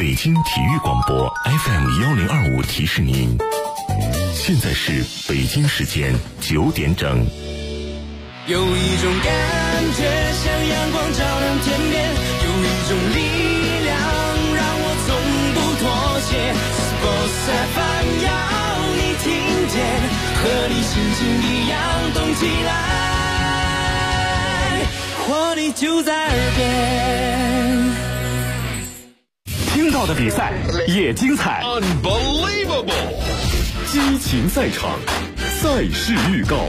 北京体育广播 FM1025提示您，现在是北京时间9点整。 有一种感觉像阳光照亮天边，有一种力量让我从不妥协。Sports FM 要你听见，和你心情一样动起来，活力就在耳边。 听到的比赛也精彩 ，Unbelievable！ 激情赛场，赛事预告。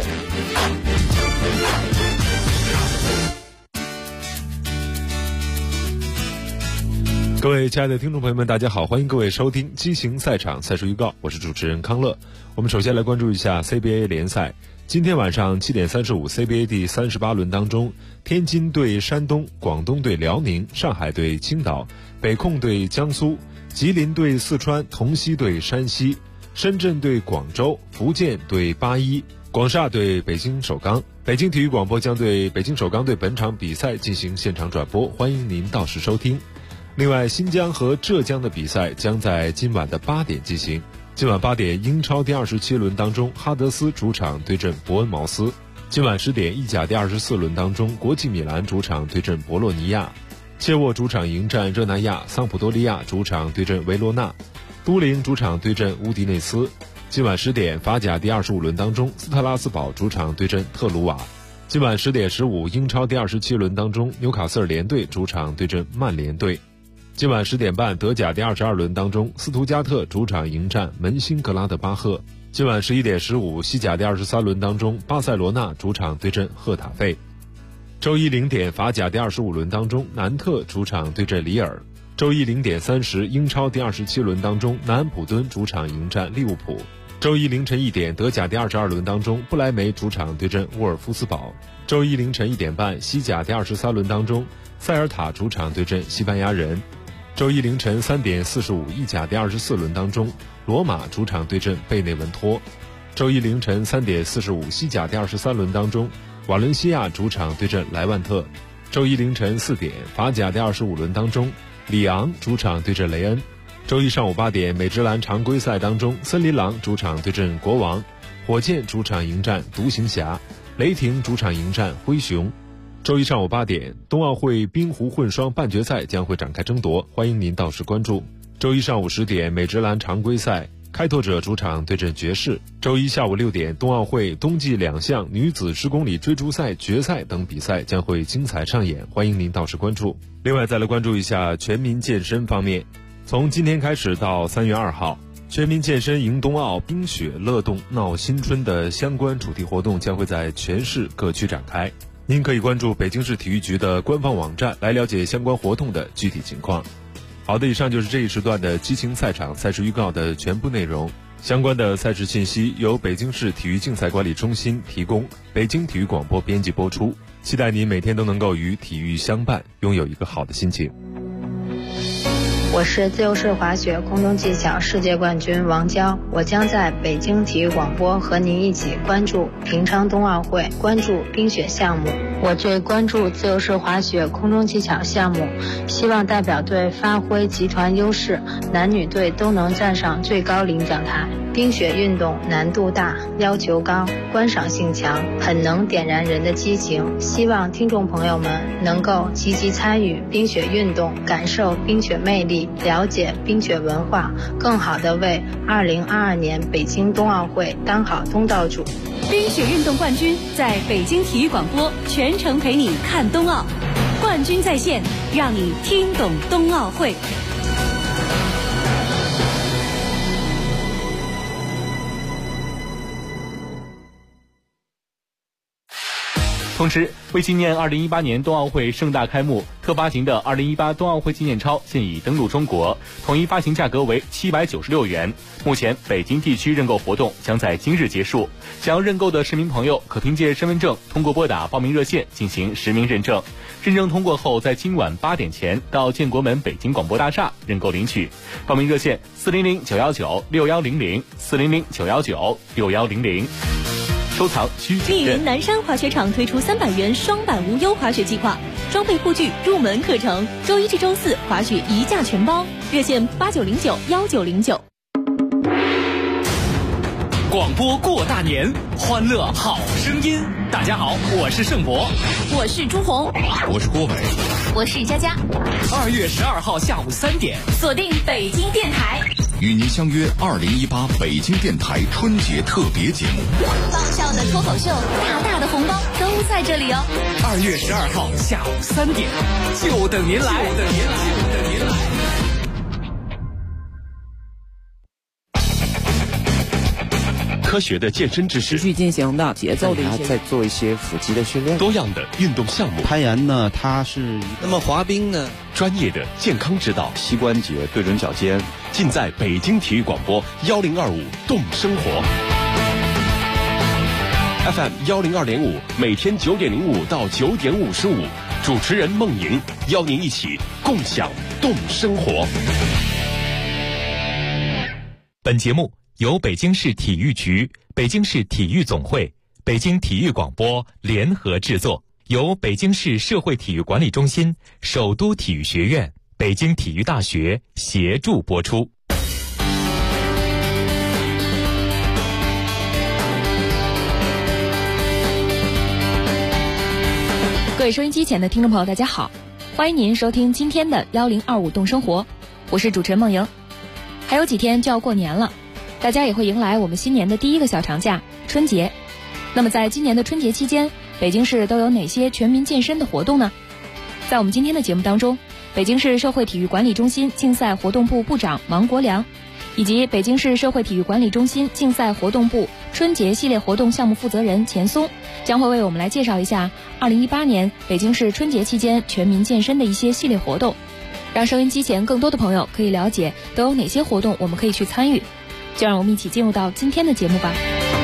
各位亲爱的听众朋友们，大家好，欢迎各位收听激情赛场赛事预告，我是主持人康乐。我们首先来关注一下 CBA 联赛。今天晚上7点35 CBA 第38轮当中，天津对山东，广东对辽宁，上海对青岛，北控对江苏，吉林对四川，同曦对山西，深圳对广州，福建对81，广厦对北京首钢。北京体育广播将对北京首钢队本场比赛进行现场转播，欢迎您到时收听。另外，新疆和浙江的比赛将在今晚的8点进行。今晚8点，英超第27轮当中，哈德斯主场对阵伯恩茅斯。今晚10点，意甲第24轮当中，国际米兰主场对阵博洛尼亚，切沃主场迎战热那亚，桑普多利亚主场对阵维罗纳，都灵主场对阵乌迪内斯。今晚10点，法甲第25轮当中，斯特拉斯堡主场对阵特鲁瓦。今晚10点15，英超第27轮当中，纽卡斯尔联队主场对阵曼联队。今晚10点半，德甲第22轮当中，斯图加特主场迎战门兴格拉德巴赫。今晚11点15，西甲第23轮当中，巴塞罗那主场对阵赫塔费。周一0点，法甲第25轮当中，南特主场对阵里尔。周一0点30，英超第27轮当中，南安普敦主场迎战利物浦。周一凌晨1点，德甲第22轮当中，不莱梅主场对阵沃尔夫斯堡。周一凌晨1点半，西甲第23轮当中，塞尔塔主场对阵西班牙人。周一凌晨3点45，意甲第24轮当中，罗马主场对阵贝内文托。周一凌晨3点45，西甲第23轮当中，瓦伦西亚主场对阵莱万特。周一凌晨4点，法甲第25轮当中，里昂主场对阵雷恩。周一上午8点，美职篮常规赛当中，森林狼主场对阵国王，火箭主场迎战独行侠，雷霆主场迎战灰熊。周一上午8点，冬奥会冰壶混双半决赛将会展开争夺，欢迎您到时关注。周一上午10点，美职篮常规赛，开拓者主场对阵爵士。周一下午6点，冬奥会冬季2项女子10公里追逐赛决赛等比赛将会精彩上演，欢迎您到时关注。另外再来关注一下全民健身方面，从今天开始到3月2号，全民健身迎冬奥冰雪乐动闹新春的相关主题活动将会在全市各区展开。您可以关注北京市体育局的官方网站来了解相关活动的具体情况。好的，以上就是这一时段的激情赛场赛事预告的全部内容。相关的赛事信息由北京市体育竞赛管理中心提供，北京体育广播编辑播出。期待您每天都能够与体育相伴，拥有一个好的心情。 我是自由式滑雪空中技巧世界冠军王娇，我将在北京体育广播和您一起关注平昌冬奥会，关注冰雪项目。我最关注自由式滑雪空中技巧项目，希望代表队发挥集团优势，男女队都能站上最高领奖台。冰雪运动难度大，要求高，观赏性强，很能点燃人的激情。希望听众朋友们能够积极参与冰雪运动，感受冰雪魅力，了解冰雪文化，更好地为2022年北京冬奥会当好东道主。 冰雪运动冠军在北京体育广播全程陪你看冬奥，冠军在线，让你听懂冬奥会。 同时，为纪念2018年冬奥会盛大开幕，特发行的2018冬奥会纪念钞现已登陆中国，统一发行价格为796元。目前北京地区认购活动将在今日结束，想要认购的市民朋友可凭借身份证通过拨打报名热线进行实名认证，认证通过后在今晚8点前到建国门北京广播大厦认购领取。报名热线400-919-6100，400-919-6100。收藏需谨慎。 密云南山滑雪场推出300元双板无忧滑雪计划， 装备护具入门课程，周一至周四滑雪一价全包，热线89091909。 广播过大年，欢乐好声音。大家好，我是盛博， 我是朱红， 我是郭伟， 我是佳佳。 2月12号下午3点， 锁定北京电台， 与您相约2018北京电台春节特别节目。 爆笑的脱口秀，大的红包都在这里哦。 2月12号下午3点，就等您来，就等您来。 科学的健身知识， 持续进行的节奏的一些， 再做一些腹肌的训练， 多样的运动项目， 攀岩呢，它是那么滑冰呢， 专业的健康指导， 膝关节对准脚尖， 尽在北京体育广播1025动生活 FM 102.5，每天9点05到9点55，主持人孟莹邀您一起共享动生活。 本节目由北京市体育局、北京市体育总会、北京体育广播联合制作，由北京市社会体育管理中心、首都体育学院、北京体育大学协助播出。 各位收音机前的听众朋友，大家好，欢迎您收听今天的1025动生活，我是主持人孟莹。还有几天就要过年了，大家也会迎来我们新年的第一个小长假——春节。那么在今年的春节期间，北京市都有哪些全民健身的活动呢？在我们今天的节目当中，北京市社会体育管理中心竞赛活动部部长王国良，以及北京市社会体育管理中心竞赛活动部春节系列活动项目负责人钱松，将会为我们来介绍一下2018年北京市春节期间全民健身的一些系列活动，让收音机前更多的朋友可以了解都有哪些活动我们可以去参与。就让我们一起进入到今天的节目吧。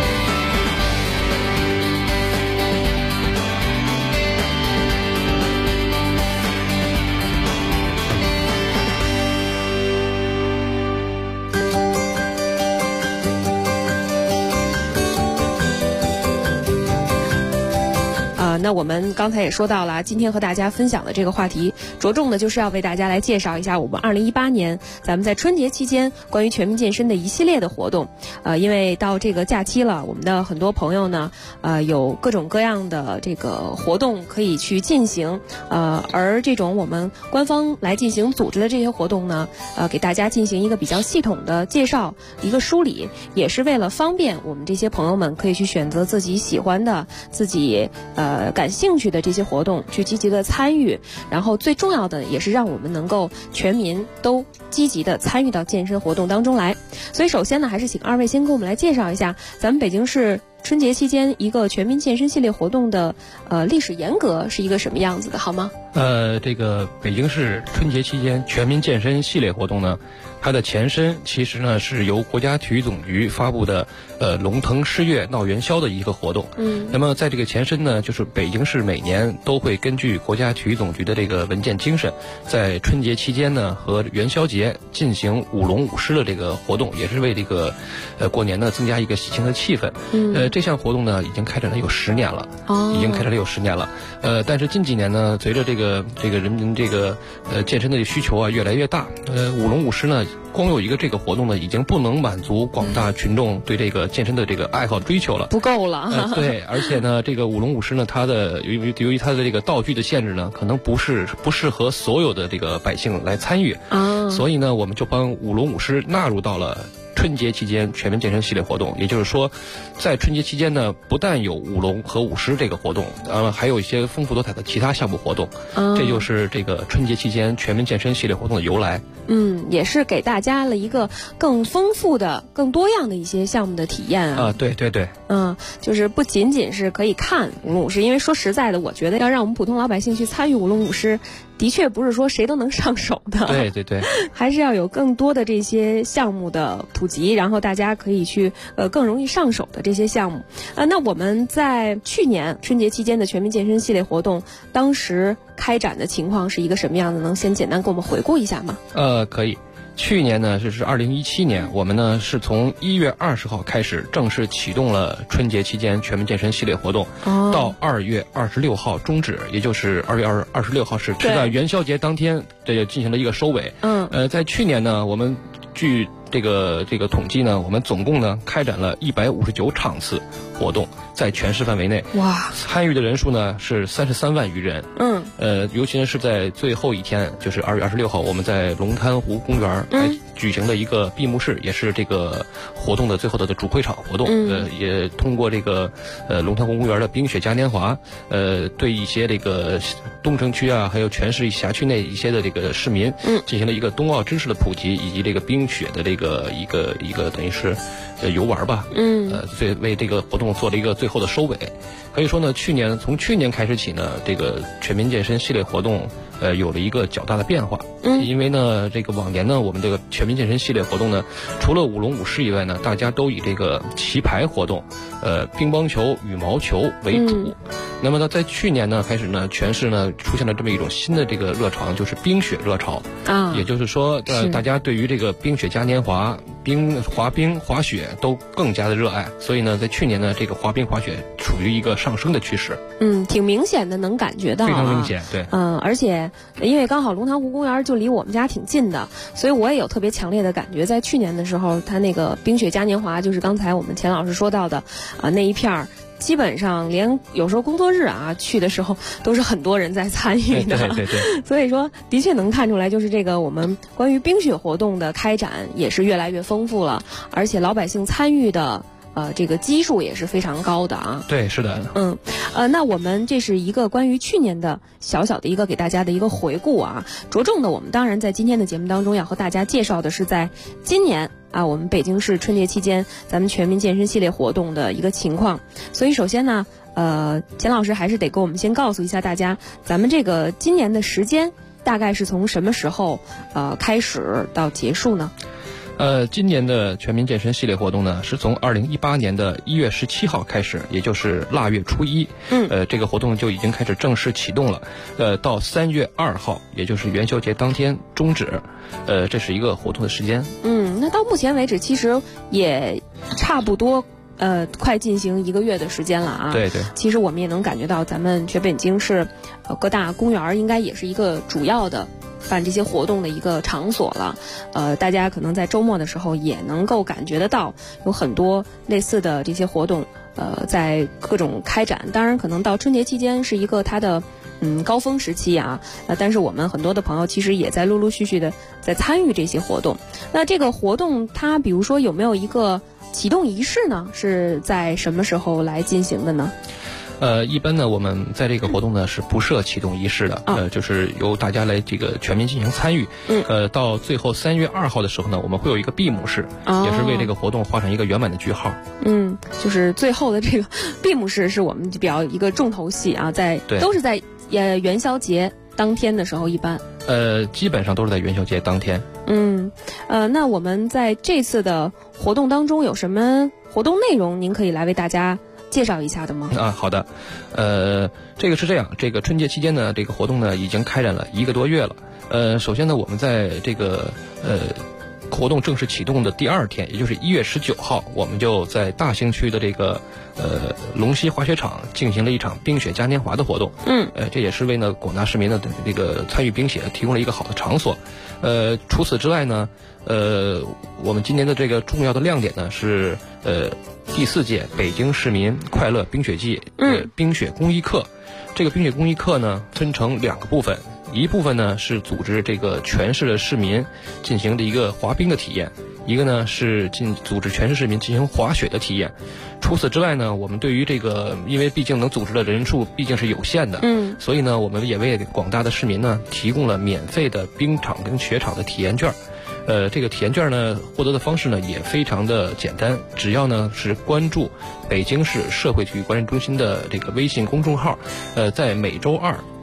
那我们刚才也说到了，今天和大家分享的这个话题，着重的就是要为大家来介绍一下我们2018年咱们在春节期间关于全民健身的一系列的活动。因为到这个假期了，我们的很多朋友呢，有各种各样的这个活动可以去进行。而这种我们官方来进行组织的这些活动呢，给大家进行一个比较系统的介绍，一个梳理，也是为了方便我们这些朋友们可以去选择自己喜欢的、自己感兴趣的这些活动去积极的参与，然后最重要的也是让我们能够全民都积极的参与到健身活动当中来。所以首先呢，还是请二位先给我们来介绍一下咱们北京市春节期间一个全民健身系列活动的历史沿革是一个什么样子的，好吗？ 这个北京市春节期间全民健身系列活动呢，它的前身其实呢是由国家体育总局发布的龙腾狮跃闹元宵的一个活动。那么在这个前身呢，就是北京市每年都会根据国家体育总局的这个文件精神，在春节期间呢和元宵节进行舞龙舞狮的这个活动，也是为这个过年呢增加一个喜庆的气氛。这项活动呢已经开展了有10年了，已经开展了有10年了。但是近几年呢，随着这个人民这个健身的需求啊越来越大，舞龙舞狮呢光有一个这个活动呢，已经不能满足广大群众对这个健身的这个爱好追求了， 不够了。 对，而且呢，这个舞龙舞狮呢，它的由于它的这个道具的限制呢，可能不适合所有的这个百姓来参与，所以呢，我们就帮舞龙舞狮纳入到了春节期间全民健身系列活动。也就是说，在春节期间呢，不但有舞龙和舞狮这个活动，还有一些丰富多彩的其他项目活动。这就是这个春节期间全民健身系列活动的由来。 也是给大家了一个更丰富的、更多样的一些项目的体验啊。 对对对。 就是不仅仅是可以看舞龙舞狮，因为说实在的，我觉得要让我们普通老百姓去参与舞龙舞狮，的确不是说谁都能上手的。 对对对， 还是要有更多的这些项目的普及，然后大家可以去更容易上手的这些项目。那我们在去年春节期间的全民健身系列活动，当时开展的情况是一个什么样的？能先简单给我们回顾一下吗？ 可以。 去年呢，这是2017年，我们呢是从1月20号开始正式启动了春节期间全民健身系列活动，到2月26号终止，也就是2月26号是在元宵节当天进行了一个收尾。在去年呢，我们据这个统计呢，我们总共呢开展了159场次活动，在全市范围内，哇，参与的人数呢是33万余人。尤其呢是在最后一天，就是2月26号，我们在龙潭湖公园举行了一个闭幕式，也是这个活动的最后的主会场活动。也通过这个龙潭湖公园的冰雪嘉年华，对一些这个东城区啊，还有全市辖区内一些的这个市民，进行了一个冬奥知识的普及，以及这个冰雪的这个一个等于是游玩吧。为这个活动做了一个最后的收尾。可以说呢，从去年开始起呢，这个全民健身系列活动有了一个较大的变化。因为呢，这个往年呢，我们这个全民健身系列活动呢，除了舞龙舞狮以外呢，大家都以这个棋牌活动、乒乓球、羽毛球为主。那么呢，在去年呢开始呢，全市呢出现了这么一种新的这个热潮，就是冰雪热潮。也就是说，大家对于这个冰雪嘉年华、滑冰、滑雪都更加的热爱。所以呢，在去年呢，这个滑冰、滑雪处于一个上升的趋势。 挺明显的，能感觉到。 非常明显，对。 而且因为刚好龙潭湖公园就离我们家挺近的，所以我也有特别强烈的感觉。在去年的时候，它那个冰雪嘉年华，就是刚才我们钱老师说到的那一片儿。基本上连有时候工作日去的时候都是很多人在参与的。 对。 所以说的确能看出来，就是这个我们关于冰雪活动的开展也是越来越丰富了，而且老百姓参与的这个基数也是非常高的啊。 对，是的。 那我们这是一个关于去年的小小的一个给大家的一个回顾啊。着重的我们当然在今天的节目当中要和大家介绍的是在今年我们北京市春节期间咱们全民健身系列活动的一个情况。所以首先呢，钱老师还是得给我们先告诉一下大家，咱们这个今年的时间大概是从什么时候开始到结束呢？ 今年的全民健身系列活动呢，是从2018年的1月17号开始，也就是腊月初一。这个活动就已经开始正式启动了。到3月2号，也就是元宵节当天终止。这是一个活动的时间。 那到目前为止，其实也差不多。快进行1个月的时间了啊。 对。 其实我们也能感觉到，咱们全北京市各大公园应该也是一个主要的办这些活动的一个场所了。大家可能在周末的时候也能够感觉得到，有很多类似的这些活动，在各种开展。当然，可能到春节期间是一个它的高峰时期啊。但是我们很多的朋友其实也在陆陆续续的在参与这些活动。那这个活动它比如说有没有一个启动仪式呢？是在什么时候来进行的呢？ 一般呢，我们在这个活动呢是不设启动仪式的，就是由大家来这个全民进行参与。到最后3月2号的时候呢，我们会有一个闭幕式，也是为这个活动画上一个圆满的句号。 就是最后的这个闭幕式是我们比较一个重头戏啊，都是在元宵节当天的时候一般。 基本上都是在元宵节当天。 那我们在这次的活动当中有什么活动内容，您可以来为大家介绍一下的吗？ 好的。这个是这样，这个春节期间呢，这个活动呢已经开展了1个多月了。首先呢，我们在这个活动正式启动的第2天，也就是1月19号，我们就在大兴区的这个龙溪滑雪场进行了一场冰雪嘉年华的活动。这也是为呢广大市民的这个参与冰雪提供了一个好的场所。除此之外呢，我们今年的这个重要的亮点呢是第4届北京市民快乐冰雪季冰雪公益课。这个冰雪公益课呢分成2个部分，一部分呢是组织这个全市的市民进行的一个滑冰的体验，一个呢是组织全市市民进行滑雪的体验。除此之外呢，我们对于这个，因为毕竟能组织的人数毕竟是有限的，所以呢，我们也为广大的市民呢提供了免费的冰场跟雪场的体验券。这个体验券呢，获得的方式呢也非常的简单，只要呢是关注北京市社会体育管理中心的这个微信公众号，在每周2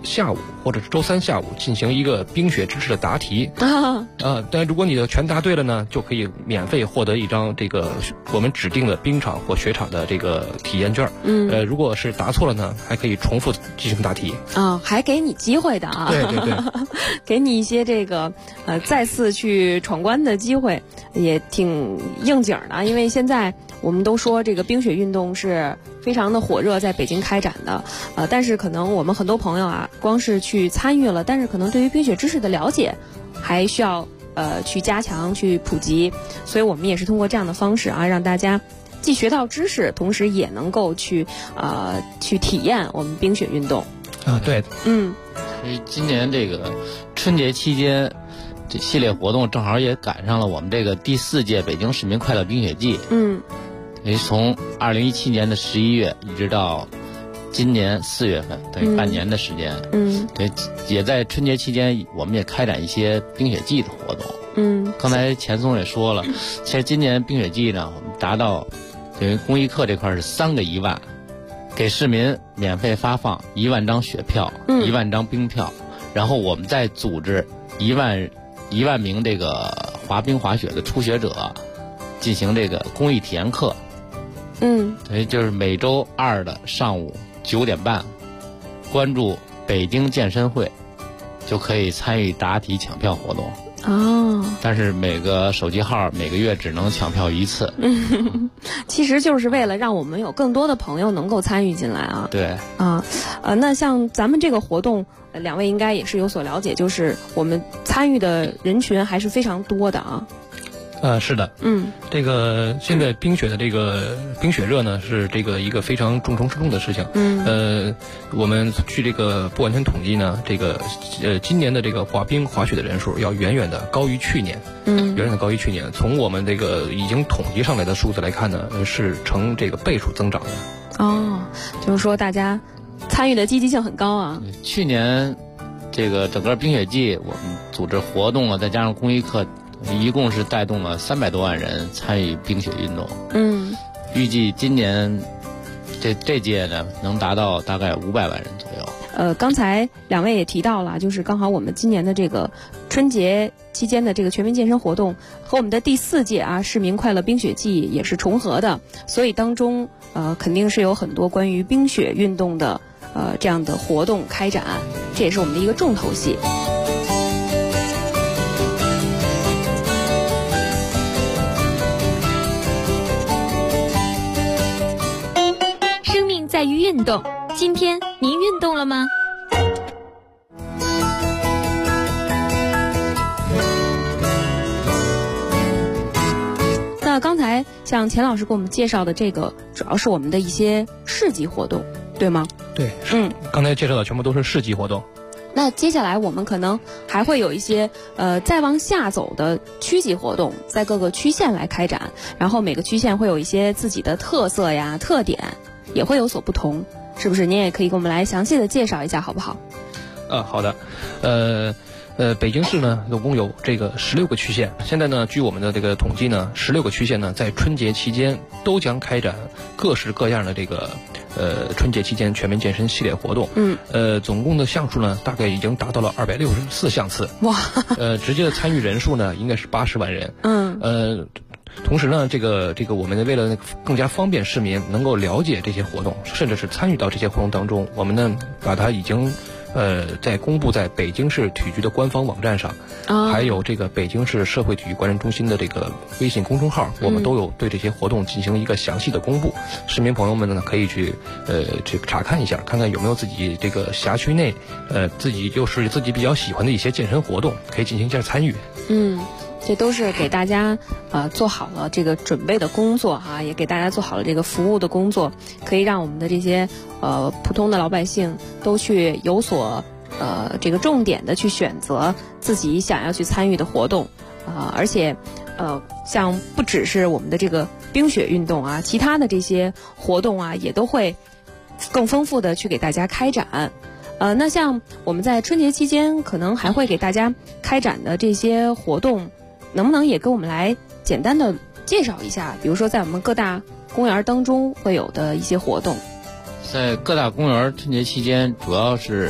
下午或者是周三下午进行一个冰雪知识的答题但如果你的全答对了呢，就可以免费获得一张这个我们指定的冰场或雪场的这个体验券。如果是答错了呢，还可以重复进行答题还给你机会的啊。 对对对给你一些这个再次去闯关的机会，也挺应景的。因为现在我们都说这个冰雪运动是非常的火热，在北京开展的但是可能我们很多朋友光是去参与了，但是可能对于冰雪知识的了解还需要去加强去普及，所以我们也是通过这样的方式让大家既学到知识，同时也能够去体验我们冰雪运动对所以今年这个春节期间这系列活动正好也赶上了我们这个第4届北京市民快乐冰雪季。从2017年的11月一直到今年4月份，等于半年的时间。对，也在春节期间我们也开展一些冰雪季的活动。刚才钱松也说了，其实今年冰雪季呢，我们达到等于公益课这块是3个1万，给市民免费发放1万张雪票，1万张冰票，然后我们再组织1万名这个滑冰滑雪的初学者进行这个公益体验课。等于就是每周2的上午9点半，关注北京健身会，就可以参与答题抢票活动。但是每个手机号每个月只能抢票1次。 其实就是为了让我们有更多的朋友能够参与进来对那像咱们这个活动2位应该也是有所了解，就是我们参与的人群还是非常多的是的，这个现在冰雪的这个冰雪热呢，是这个一个非常重中之重的事情。我们据这个不完全统计呢，这个今年的这个滑冰滑雪的人数要远远的高于去年，远远的高于去年。从我们这个已经统计上来的数字来看呢，是呈这个倍数增长的。 就是说大家参与的积极性很高去年这个整个冰雪季我们组织活动再加上公益课，一共是带动了300多万人参与冰雪运动。预计今年这届呢能达到大概500万人左右。 刚才2位也提到了，就是刚好我们今年的这个春节期间的这个全民健身活动和我们的第4届市民快乐冰雪季也是重合的，所以当中肯定是有很多关于冰雪运动的这样的活动开展，这也是我们的一个重头戏。 在于运动，今天您运动了吗？ 那刚才像钱老师给我们介绍的这个，主要是我们的一些市级活动，对吗？ 对，刚才介绍的全部都是市级活动。 那接下来我们可能还会有一些再往下走的区级活动，在各个区县来开展，然后每个区县会有一些自己的特色呀、特点，也会有所不同，是不是？您也可以给我们来详细的介绍一下，好不好？ 好的。北京市呢，总共有这个16个区县。现在呢，据我们的这个统计呢，16个区县呢，在春节期间都将开展各式各样的这个春节期间全民健身系列活动。总共的项数呢，大概已经达到了264项次。 哇！ 直接的参与人数呢，应该是80万人。同时呢，这个我们为了更加方便市民能够了解这些活动，甚至是参与到这些活动当中，我们呢把它已经在公布在北京市体育局的官方网站上，还有这个北京市社会体育管理中心的这个微信公众号，我们都有对这些活动进行一个详细的公布。市民朋友们呢可以去查看一下，看看有没有自己这个辖区内自己比较喜欢的一些健身活动，可以进行一下参与。 这都是给大家做好了这个准备的工作也给大家做好了这个服务的工作，可以让我们的这些普通的老百姓都去有所这个重点的去选择自己想要去参与的活动而且像不只是我们的这个冰雪运动其他的这些活动也都会更丰富的去给大家开展。那像我们在春节期间可能还会给大家开展的这些活动，能不能也跟我们来简单的介绍一下，比如说在我们各大公园当中会有的一些活动？ 在各大公园春节期间主要是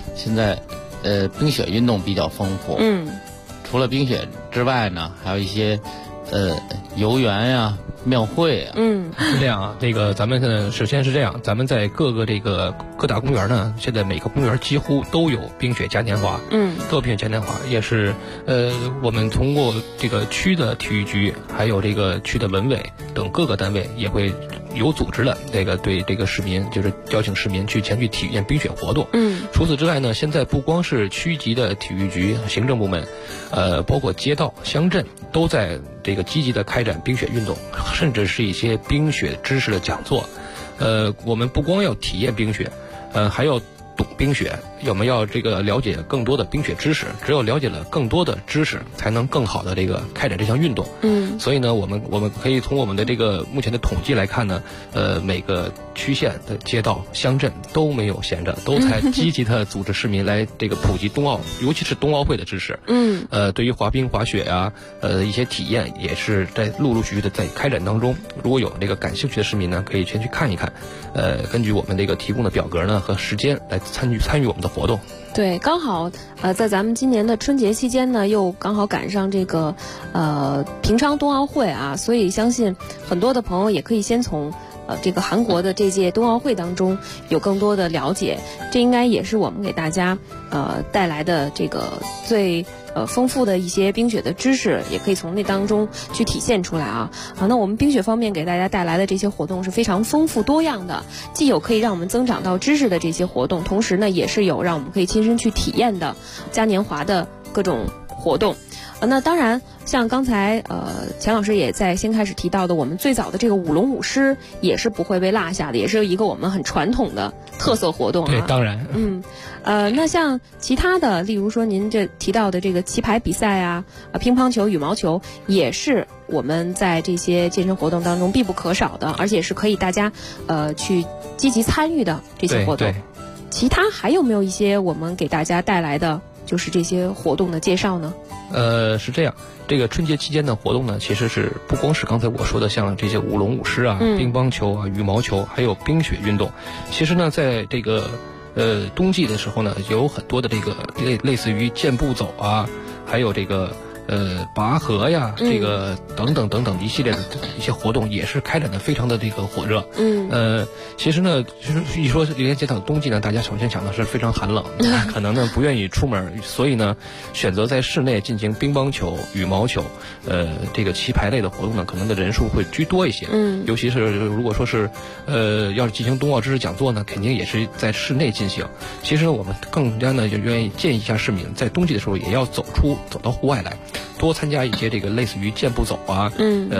现在冰雪运动比较丰富。除了冰雪之外呢，还有一些游园呀、庙会啊。 是这样啊。这个咱们首先是这样，咱们在各大公园呢，现在每个公园几乎都有冰雪嘉年华。都有冰雪嘉年华，也是我们通过这个区的体育局，还有这个区的文委等各个单位也会有组织的对这个市民，就是邀请市民前去体验冰雪活动。除此之外呢，现在不光是区级的体育局、行政部门，包括街道、乡镇都在这个积极的开展冰雪运动，甚至是一些冰雪知识的讲座。我们不光要体验冰雪，还要懂冰雪，我们要了解更多的冰雪知识。只有了解了更多的知识，才能更好的开展这项运动。所以呢，我们可以从我们的目前的统计来看呢，每个区县的街道、乡镇都没有闲着，都在积极的组织市民来普及冬奥，尤其是冬奥会的知识。对于滑冰、滑雪呀，一些体验也是在陆陆续续的在开展当中。如果有感兴趣的市民呢，可以先去看一看。根据我们提供的表格呢和时间来参与我们的活动。 对，刚好在咱们今年的春节期间呢，又刚好赶上平昌冬奥会啊，所以相信很多的朋友也可以先从韩国的这届冬奥会当中有更多的了解。这应该也是我们给大家带来的最丰富的一些冰雪的知识，也可以从那当中去体现出来啊。那我们冰雪方面给大家带来的这些活动是非常丰富多样的，既有可以让我们增长到知识的这些活动，同时呢也是有让我们可以亲身去体验的嘉年华的各种活动。那当然像刚才钱老师也在先开始提到的，我们最早的舞龙舞狮也是不会被落下的，也是一个我们很传统的特色活动啊。 对，当然。 那像其他的，例如说您提到的棋牌比赛啊、乒乓球、羽毛球，也是我们在这些健身活动当中必不可少的，而且是可以大家去积极参与的这些活动。 对。 其他还有没有一些我们给大家带来的就是这些活动的介绍呢？ 是这样，春节期间的活动呢，其实是不光是刚才我说的像这些舞龙舞狮啊、乒乓球啊、羽毛球，还有冰雪运动。其实呢，在冬季的时候呢，有很多的类似于健步走啊，还有拔河呀，等等一系列的一些活动，也是开展的非常的火热。其实呢，一说连接到冬季呢，大家首先想的是非常寒冷，可能呢不愿意出门，所以呢选择在室内进行乒乓球、羽毛球，棋牌类的活动呢，可能的人数会居多一些。尤其是如果说是要是进行冬奥知识讲座呢，肯定也是在室内进行。其实我们更加呢就愿意建议一下市民，在冬季的时候也要走到户外来。多参加一些类似于健步走啊，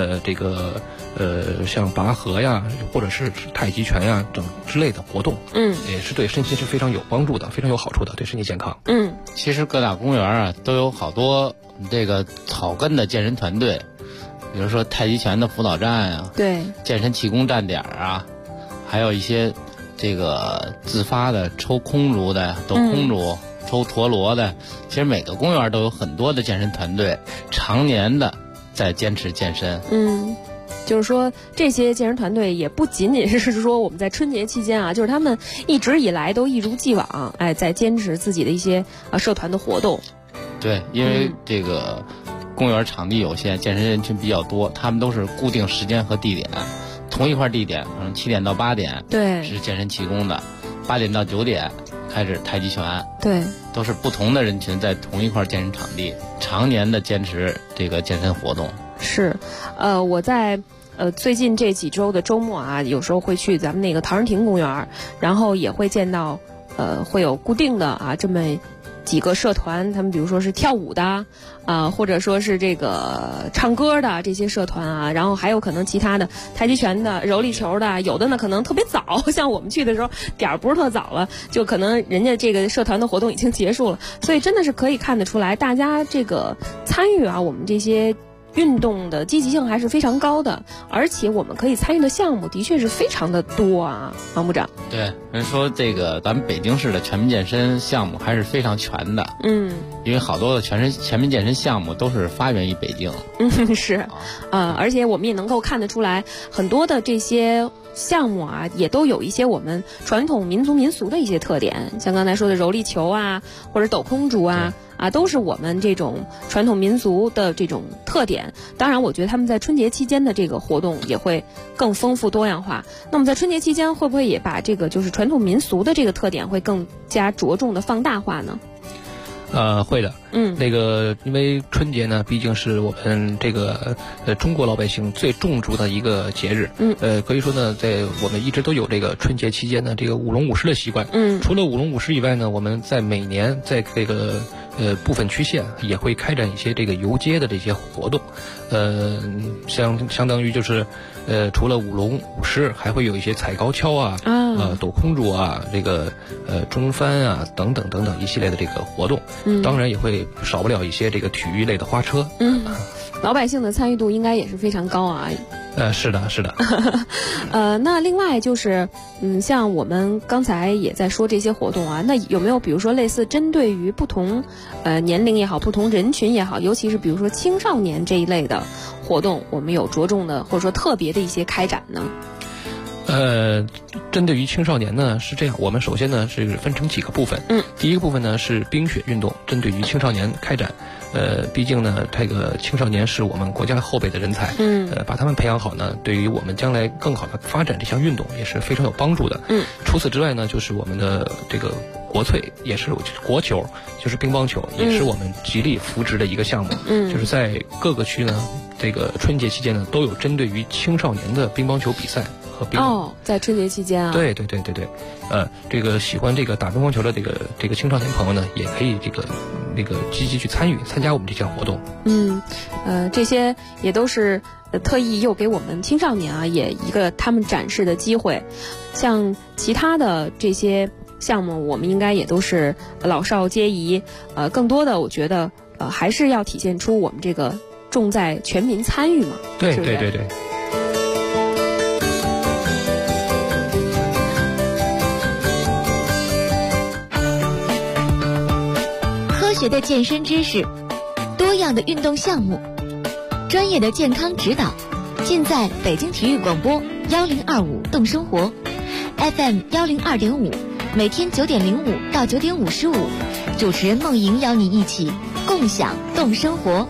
像拔河呀，或者是太极拳呀等之类的活动，也是对身心是非常有帮助的，非常有好处的，对身体健康。 其实各大公园啊都有好多草根的健身团队，比如说太极拳的辅导站啊， 对， 健身气功站点啊，还有一些自发的抽空竹的、抖空竹。抽陀螺的，其实每个公园都有很多的健身团队，常年的在坚持健身。 就是说这些健身团队也不仅仅是说我们在春节期间啊，就是他们一直以来都一如既往，在坚持自己的一些社团的活动。 对，因为公园场地有限，健身人群比较多，他们都是固定时间和地点，同一块地点，可能7点到8点， 对， 是健身气功的，8点到9点。开始太极拳， 对， 都是不同的人群在同一块健身场地，常年的坚持健身活动。 是，我在最近这几周的周末啊，有时候会去咱们唐人亭公园，然后也会见到会有固定的这么几个社团，他们比如说是跳舞的或者说是唱歌的这些社团啊，然后还有可能其他的太极拳的、柔力球的，有的呢可能特别早，像我们去的时候点儿不是特早了，就可能人家社团的活动已经结束了，所以真的是可以看得出来，大家参与我们这些运动的积极性还是非常高的，而且我们可以参与的项目的确是非常的多啊，王部长。对， 人说咱们北京市的全民健身项目还是非常全的。因为好多的全民健身项目都是发源于北京。 是，而且我们也能够看得出来，很多的这些项目啊，也都有一些我们传统民族民俗的一些特点，像刚才说的柔力球啊，或者抖空竹啊。都是我们这种传统民俗的这种特点。当然，我觉得他们在春节期间的这个活动也会更丰富多样化。那么在春节期间，会不会也把这个就是传统民俗的这个特点会更加着重的放大化呢？ 会的。那个因为春节呢，毕竟是我们这个中国老百姓最重视的一个节日。可以说呢，在我们一直都有这个春节期间呢，这个舞龙舞狮的习惯。除了舞龙舞狮以外呢，我们在每年在这个部分区县也会开展一些这个游街的这些活动。相当于就是除了舞龙舞狮，还会有一些踩高跷啊，抖空竹啊，这个中翻啊等等等等一系列的这个活动。当然也会少不了一些这个体育类的花车。 老百姓的参与度应该也是非常高啊。 是的，是的。 那另外就是，像我们刚才也在说这些活动啊，那有没有比如说类似针对于不同年龄也好，不同人群也好，尤其是比如说青少年这一类的活动，我们有着重的或者说特别的一些开展呢？ 针对于青少年呢是这样，我们首先呢是分成几个部分。第一个部分呢是冰雪运动，针对于青少年开展。毕竟呢，这个青少年是我们国家后备的人才。把他们培养好呢，对于我们将来更好的发展这项运动也是非常有帮助的。除此之外呢，就是我们的这个国粹，也是国球，就是乒乓球，也是我们极力扶植的一个项目。就是在各个区呢，这个春节期间呢，都有针对于青少年的乒乓球比赛。 在春节期间啊。 对。这个喜欢这个打乒乓球的这个青少年朋友呢，也可以那个积极去参加我们这项活动。 这些也都是特意又给我们青少年啊，也一个他们展示的机会。像其他的这些项目，我们应该也都是老少皆宜。更多的我觉得还是要体现出我们这个重在全民参与嘛。 对。 科学的健身知识，多样的运动项目，专业的健康指导，尽在北京体育广播1025动生活 FM 102.5，每天9点05到9点55，主持人梦莹邀你一起共享动生活。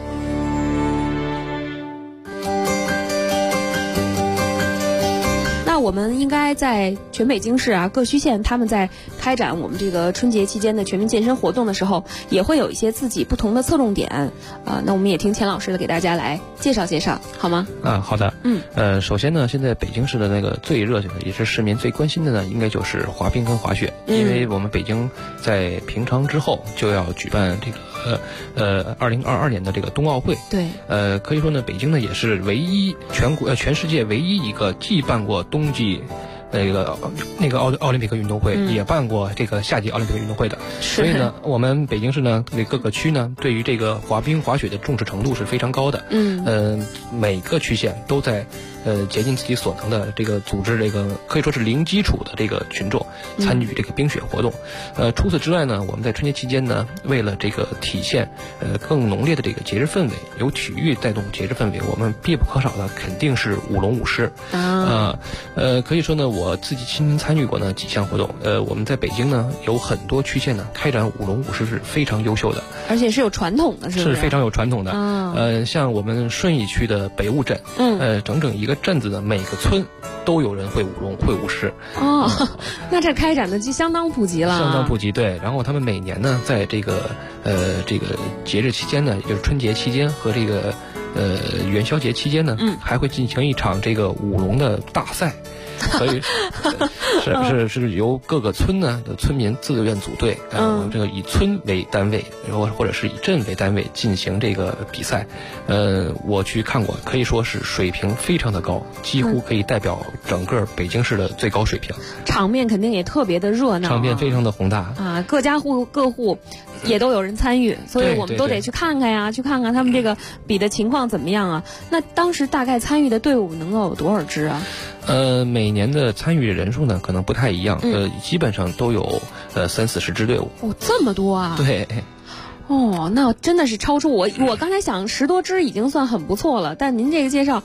我们应该在全北京市啊各区县，他们在开展我们这个春节期间的全民健身活动的时候，也会有一些自己不同的侧重点。那我们也听钱老师的给大家来介绍介绍，好吗？ 好的。首先呢，现在北京市的那个最热情的，也是市民最关心的呢，应该就是滑冰跟滑雪。因为我们北京在平常之后就要举办这个2022年的这个冬奥会。 对。 可以说呢，北京呢也是全世界唯一一个既办过冬季那个奥林匹克运动会，也办过这个夏季奥林匹克运动会的。所以呢，我们北京市呢各个区呢对于这个滑冰滑雪的重视程度是非常高的。每个区县都在竭尽自己所能的这个组织这个可以说是零基础的这个群众参与这个冰雪活动。除此之外呢，我们在春节期间呢，为了这个体现更浓烈的这个节日氛围，由体育带动节日氛围，我们必不可少的肯定是舞龙舞狮。可以说呢，我自己亲身参与过呢几项活动。我们在北京呢有很多区县呢开展舞龙舞狮是非常优秀的， 而且是有传统的，是非常有传统的。像我们顺义区的北坞镇，整整一个镇子的每个村都有人会舞龙会舞狮。 那这开展的就相当普及了。 相当普及，对。然后他们每年呢，在这个节日期间呢，就是春节期间和这个元宵节期间呢，还会进行一场这个舞龙的大赛。所以是由各个村呢的村民自愿组队，这个以村为单位，然后或者是以镇为单位进行这个比赛。我去看过，可以说是水平非常的高，几乎可以代表整个北京市的最高水平。 场面肯定也特别的热闹， 场面非常的宏大啊！各户也都有人参与，所以我们都得去看看呀，去看看他们这个比的情况怎么样啊。那当时大概参与的队伍能够有多少支啊？ 每年的参与人数呢可能不太一样，基本上都有30-40支队伍。 这么多啊！ 对。 哦，那真的是超出我刚才想10多只已经算很不错了，但您这个介绍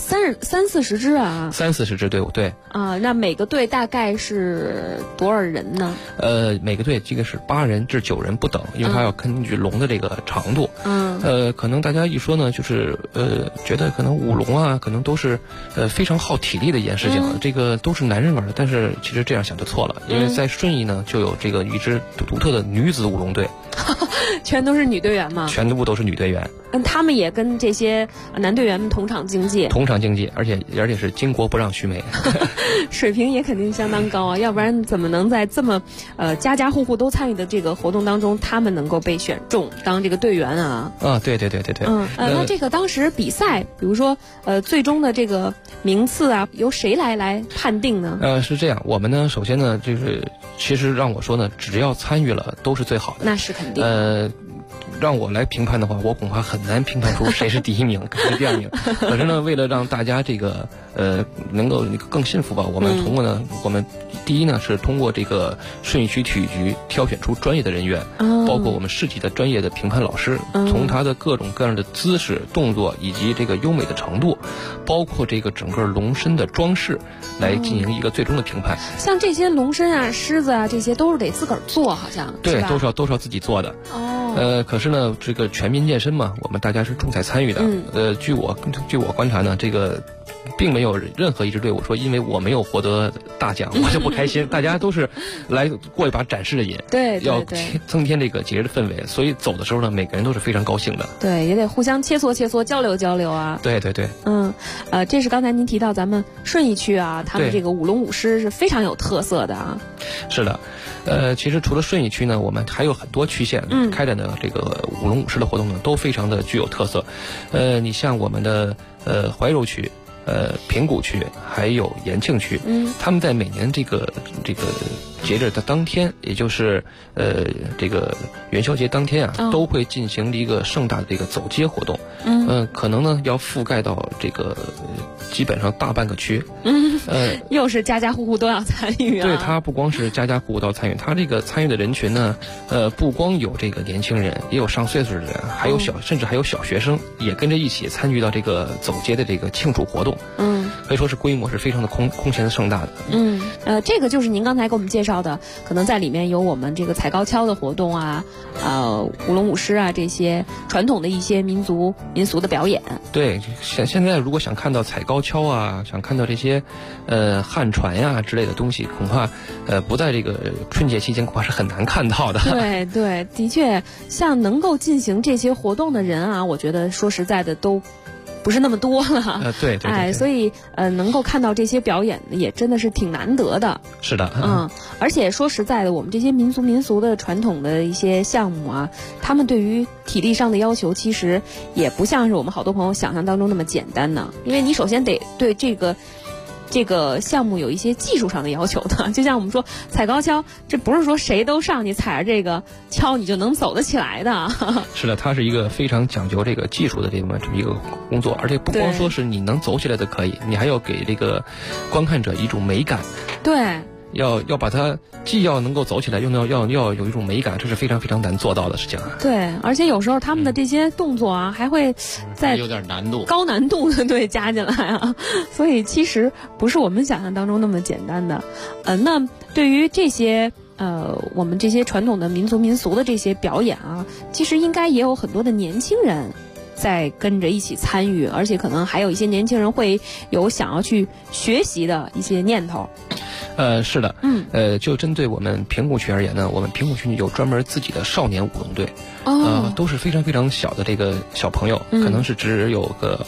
30-40只啊 ，30-40支队伍，对。 啊，那每个队大概是多少人呢？ 每个队这个是8人至9人不等，因为它要根据龙的这个长度。可能大家一说呢，就是觉得可能舞龙啊，可能都是非常耗体力的一件事情，这个都是男人玩的。但是其实这样想就错了，因为在顺义呢就有这个一支独特的女子舞龙队。 全都是女队员吗？ 全部都是女队员。 他们也跟这些男队员们同场竞技。 同场竞技，而且是巾帼不让须眉。 水平也肯定相当高啊，要不然怎么能在这么家家户户都参与的这个活动当中，他们能够被选中当这个队员啊？ 啊，对。 那这个当时比赛，比如说最终的这个名次啊，由谁来判定呢？ 是这样，我们呢，首先呢，就是其实让我说呢，只要参与了都是最好的。 那是肯定。 让我来评判的话，我恐怕很难评判出谁是第1名，谁是第2名。可是呢，为了让大家这个能够更幸福吧，我们通过呢，我们第一呢是通过这个顺义区体育局挑选出专业的人员，包括我们市级的专业的评判老师，从他的各种各样的姿势、动作以及这个优美的程度，包括这个整个龙身的装饰，来进行一个最终的评判。 像这些龙身啊、狮子啊，这些都是得自个儿做，好像对，都是要自己做的。可是呢，这个全民健身嘛，我们大家是重彩参与的。据我观察呢，这个并没有任何一支队伍说因为我没有获得大奖我就不开心，大家都是来过一把展示的瘾， 对， 要增添这个节日的氛围，所以走的时候呢，每个人都是非常高兴的。 对，也得互相切磋交流啊。 对。 这是刚才您提到咱们顺义区啊，他们这个舞龙舞狮是非常有特色的啊。 是的。其实除了顺义区呢，我们还有很多区县开展的这个舞龙舞狮的活动呢，都非常的具有特色。你像我们的怀柔区、平谷区还有延庆区，他们在每年这个节日的当天，也就是这个元宵节当天啊，都会进行一个盛大的这个走街活动。可能呢要覆盖到这个基本上大半个区。 又是家家户户都要参与啊。 对，他不光是家家户户都要参与，他这个参与的人群呢，不光有这个年轻人，也有上岁数的人，还有甚至还有小学生也跟着一起参与到这个走街的这个庆祝活动。可以说是规模是非常的空前盛大的。 这个就是您刚才给我们介绍的，可能在里面有我们这个踩高跷的活动啊，舞龙舞狮啊，这些传统的一些民俗的表演。 对，现在如果想看到踩高跷啊，想看到这些旱船呀之类的东西，恐怕不在这个春节期间恐怕是很难看到的。 对，的确，像能够进行这些活动的人啊，我觉得说实在的都不是那么多了。 对。 所以能够看到这些表演也真的是挺难得的。 是的。 而且说实在的，我们这些民俗的传统的一些项目啊，他们对于体力上的要求其实也不像是我们好多朋友想象当中那么简单呢。因为你首先得对这个项目有一些技术上的要求的，就像我们说踩高跷，这不是说谁都上去踩着这个跷你就能走得起来的。 是的，它是一个非常讲究这个技术的这么一个工作，而且不光说是你能走起来的可以，你还要给这个观看者一种美感。 对。 要把它既要能够走起来，又要有一种美感，这是非常非常难做到的事情啊。 对，而且有时候他们的这些动作啊，还会在有点难度， 高难度的加进来啊，所以其实不是我们想象当中那么简单的。那对于这些我们这些传统的民俗的这些表演啊，其实应该也有很多的年轻人在跟着一起参与，而且可能还有一些年轻人会有想要去学习的一些念头。 是的。就针对我们平谷区而言呢，我们平谷区有专门自己的少年舞龙队。都是非常非常小的这个小朋友，可能是只有个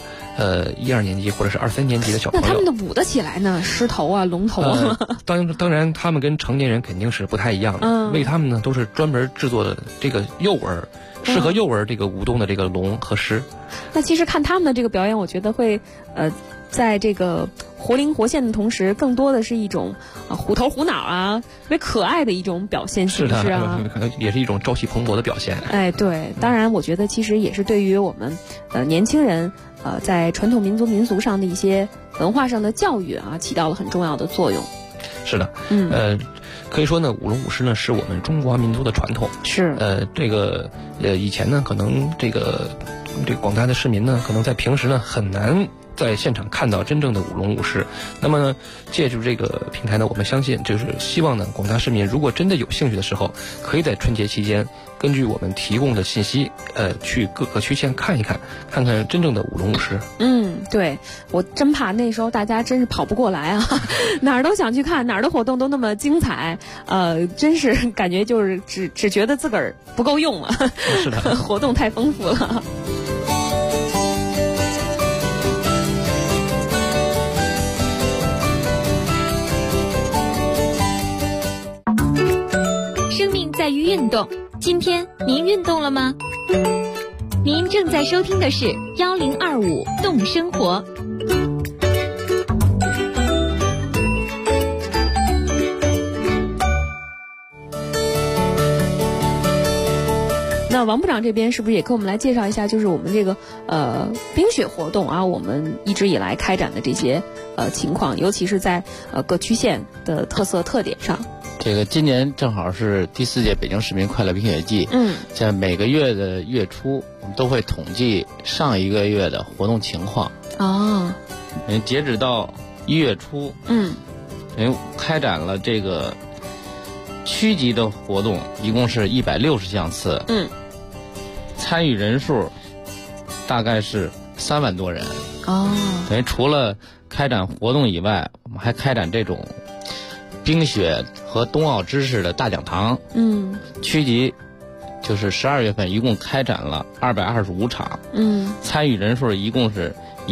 1、2年级或者是2、3年级的小朋友。 那他们的舞得起来呢？狮头啊，龙头啊。 当然，他们跟成年人肯定是不太一样的。为他们呢，都是专门制作的这个幼儿，适合幼儿这个舞动的这个龙和狮。 那其实看他们的这个表演，我觉得会在这个活灵活现的同时，更多的是一种虎头虎脑啊，特别可爱的一种表现形式啊， 可能也是一种朝气蓬勃的表现。 对，当然我觉得其实也是对于我们年轻人在传统民俗上的一些文化上的教育啊，起到了很重要的作用。 是的。 可以说呢，舞龙舞狮呢是我们中华民族的传统。 是。 以前呢，可能这个广大的市民呢，可能在平时呢很难在现场看到真正的舞龙舞狮。那么呢，借助这个平台呢，我们相信就是希望呢，广大市民如果真的有兴趣的时候，可以在春节期间根据我们提供的信息，去各个区县看一看，看看真正的舞龙舞狮。 对，我真怕那时候大家真是跑不过来啊，哪儿都想去看，哪儿的活动都那么精彩，真是感觉就是只觉得自个儿不够用了。 是的， 活动太丰富了。 生命在于运动，今天您运动了吗？您正在收听的是1025动生活。 那王部长这边是不是也给我们来介绍一下，就是我们这个冰雪活动啊，我们一直以来开展的这些情况，尤其是在各区县的特色特点上。 这个今年正好是第4届北京市民快乐冰雪季。在每个月的月初，我们都会统计上一个月的活动情况。截止到1月初，开展了这个区级的活动，一共是160项次。参与人数大概是3万多人。等于除了开展活动以外，我们还开展这种冰雪和冬奥知识的大讲堂。区级就是12月份一共开展了225场。参与人数一共是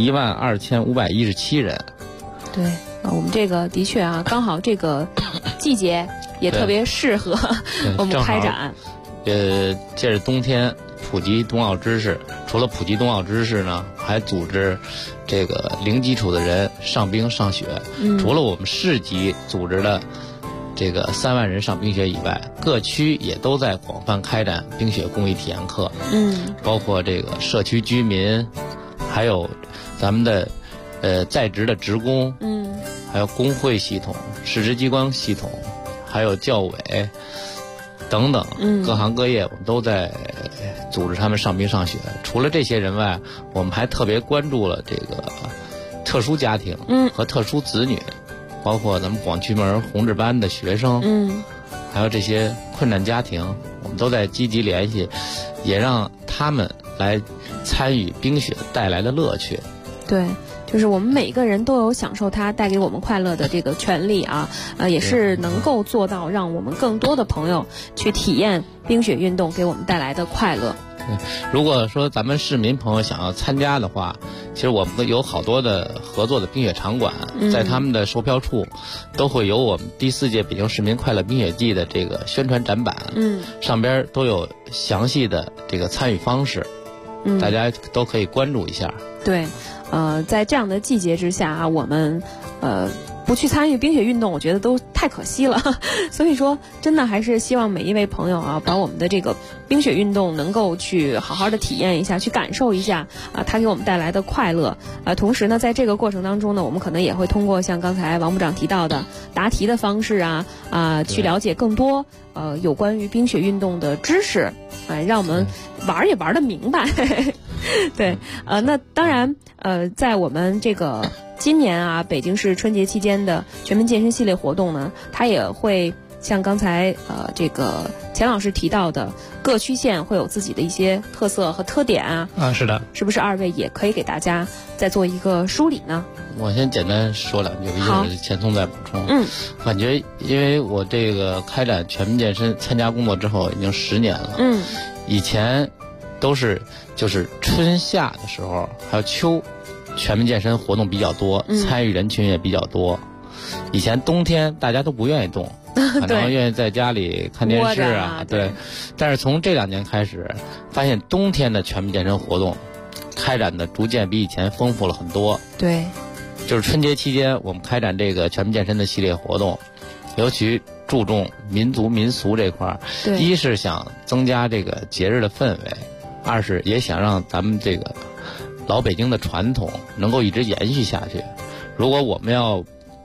12517人。 对，我们这个的确啊，刚好这个季节也特别适合我们开展。 借着冬天普及冬奥知识，除了普及冬奥知识呢，还组织这个零基础的人上冰上雪。除了我们市级组织的这个3万人上冰雪以外，各区也都在广泛开展冰雪公益体验课。包括这个社区居民，还有咱们的在职的职工，还有工会系统、市直机关系统，还有教委等等，各行各业我们都在组织他们上冰上雪。除了这些人外，我们还特别关注了这个特殊家庭和特殊子女，包括咱们广渠门红志班的学生，还有这些困难家庭，我们都在积极联系，也让他们来参与冰雪带来的乐趣。 对，就是我们每个人都有享受它带给我们快乐的这个权利啊，也是能够做到让我们更多的朋友去体验冰雪运动给我们带来的快乐。 如果说咱们市民朋友想要参加的话，其实我们有好多的合作的冰雪场馆，在他们的售票处都会有我们第4届北京市民快乐冰雪季的这个宣传展板，上边都有详细的这个参与方式，大家都可以关注一下。 对，在这样的季节之下啊，我们不去参与冰雪运动，我觉得都太可惜了。所以说，真的还是希望每一位朋友啊，把我们的这个冰雪运动能够去好好的体验一下，去感受一下啊，它给我们带来的快乐。同时呢，在这个过程当中呢，我们可能也会通过像刚才王部长提到的答题的方式去了解更多有关于冰雪运动的知识，让我们玩也玩得明白。对，那当然，在我们这个今年啊，北京市春节期间的全民健身系列活动呢，它也会像刚才这个钱老师提到的，各区县会有自己的一些特色和特点啊。 是的， 是不是二位也可以给大家再做一个梳理呢？ 我先简单说两句，一会儿钱聪再补充。感觉因为我这个开展全民健身参加工作之后已经10年了。以前都是就是春夏的时候还有秋，全民健身活动比较多，参与人群也比较多。以前冬天大家都不愿意动，可能愿意在家里看电视啊。对。但是从这2年开始，发现冬天的全民健身活动开展的逐渐比以前丰富了很多。 对。 就是春节期间我们开展这个全民健身的系列活动，尤其注重民族民俗这块儿。一是想增加这个节日的氛围，二是也想让咱们这个老北京的传统能够一直延续下去。如果我们要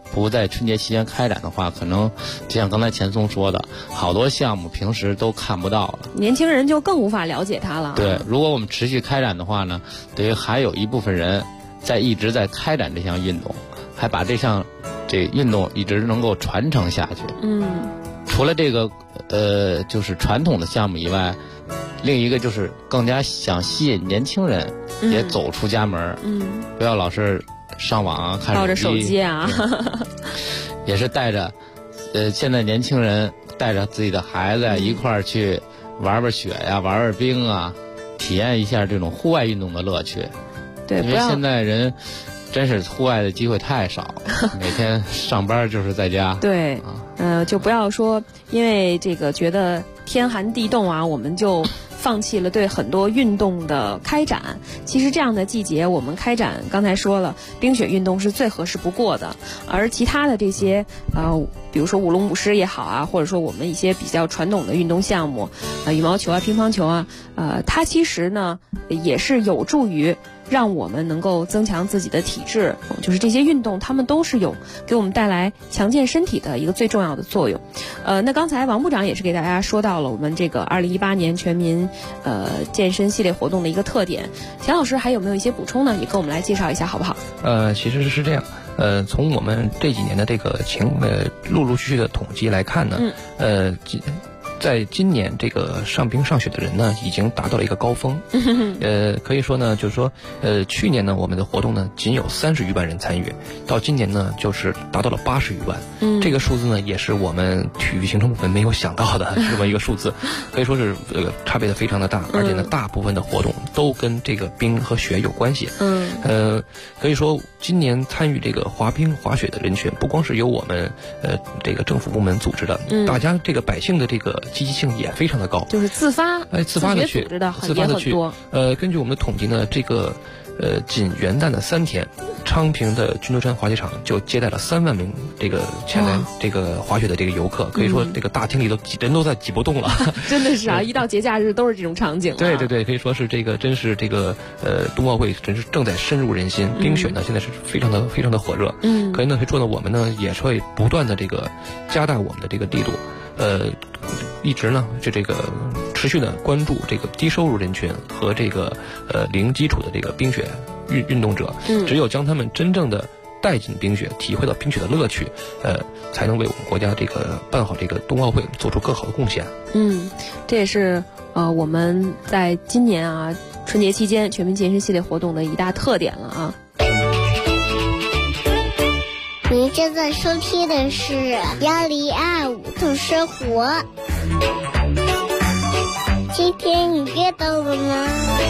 不在春节期间开展的话，可能就像刚才钱松说的，好多项目平时都看不到了， 年轻人就更无法了解它了。 对，如果我们持续开展的话呢，等于还有一部分人一直在开展这项运动，还把这运动一直能够传承下去。除了这个就是传统的项目以外，另一个就是更加想吸引年轻人也走出家门，不要老是上网啊，看抱着手机啊， 也是带着现在年轻人带着自己的孩子一块儿去玩玩雪呀，玩玩冰啊，体验一下这种户外运动的乐趣。 对， 因为现在人真是户外的机会太少，每天上班就是在家。 对，就不要说因为这个觉得天寒地冻啊，我们就放弃了对很多运动的开展。其实这样的季节我们开展，刚才说了，冰雪运动是最合适不过的，而其他的这些比如说舞龙舞狮也好啊，或者说我们一些比较传统的运动项目，羽毛球啊、乒乓球啊，它其实呢也是有助于让我们能够增强自己的体质，就是这些运动它们都是有给我们带来强健身体的一个最重要的作用。那刚才王部长也是给大家说到了我们这个2018年全民健身系列活动的一个特点。钱老师还有没有一些补充呢？也跟我们来介绍一下好不好？ 其实是这样。从我们这几年的这个陆陆续续的统计来看呢，在今年这个上冰上雪的人呢，已经达到了一个高峰。可以说呢，就是说，去年呢，我们的活动呢，仅有30余万人参与，到今年呢，就是达到了80余万。这个数字呢，也是我们体育行政部门没有想到的这么一个数字，可以说是差别的非常的大，而且呢，大部分的活动都跟这个冰和雪有关系。可以说今年参与这个滑冰滑雪的人群，不光是由我们这个政府部门组织的，大家这个百姓的这个积极性也非常的高， 就是自发的去， 自发的去。根据我们的统计呢，这个仅元旦的3天，昌平的军都山滑雪场就接待了3万名这个前来这个滑雪的这个游客，可以说这个大厅里人都在挤不动了。 真的是啊，一到节假日都是这种场景。 对，可以说是这个真是这个冬奥会真是正在深入人心。冰雪呢现在是非常的火热。可以呢，可以说呢，我们呢也是会不断的这个加大我们的这个力度。一直呢就这个持续的关注这个低收入人群和这个零基础的这个冰雪运动者，只有将他们真正的带进冰雪，体会到冰雪的乐趣，才能为我们国家这个办好这个冬奥会做出更好的贡献。 这也是我们在今年啊春节期间全民健身系列活动的一大特点了啊。 您正在收听的是1025懂生活。今天你阅到了吗？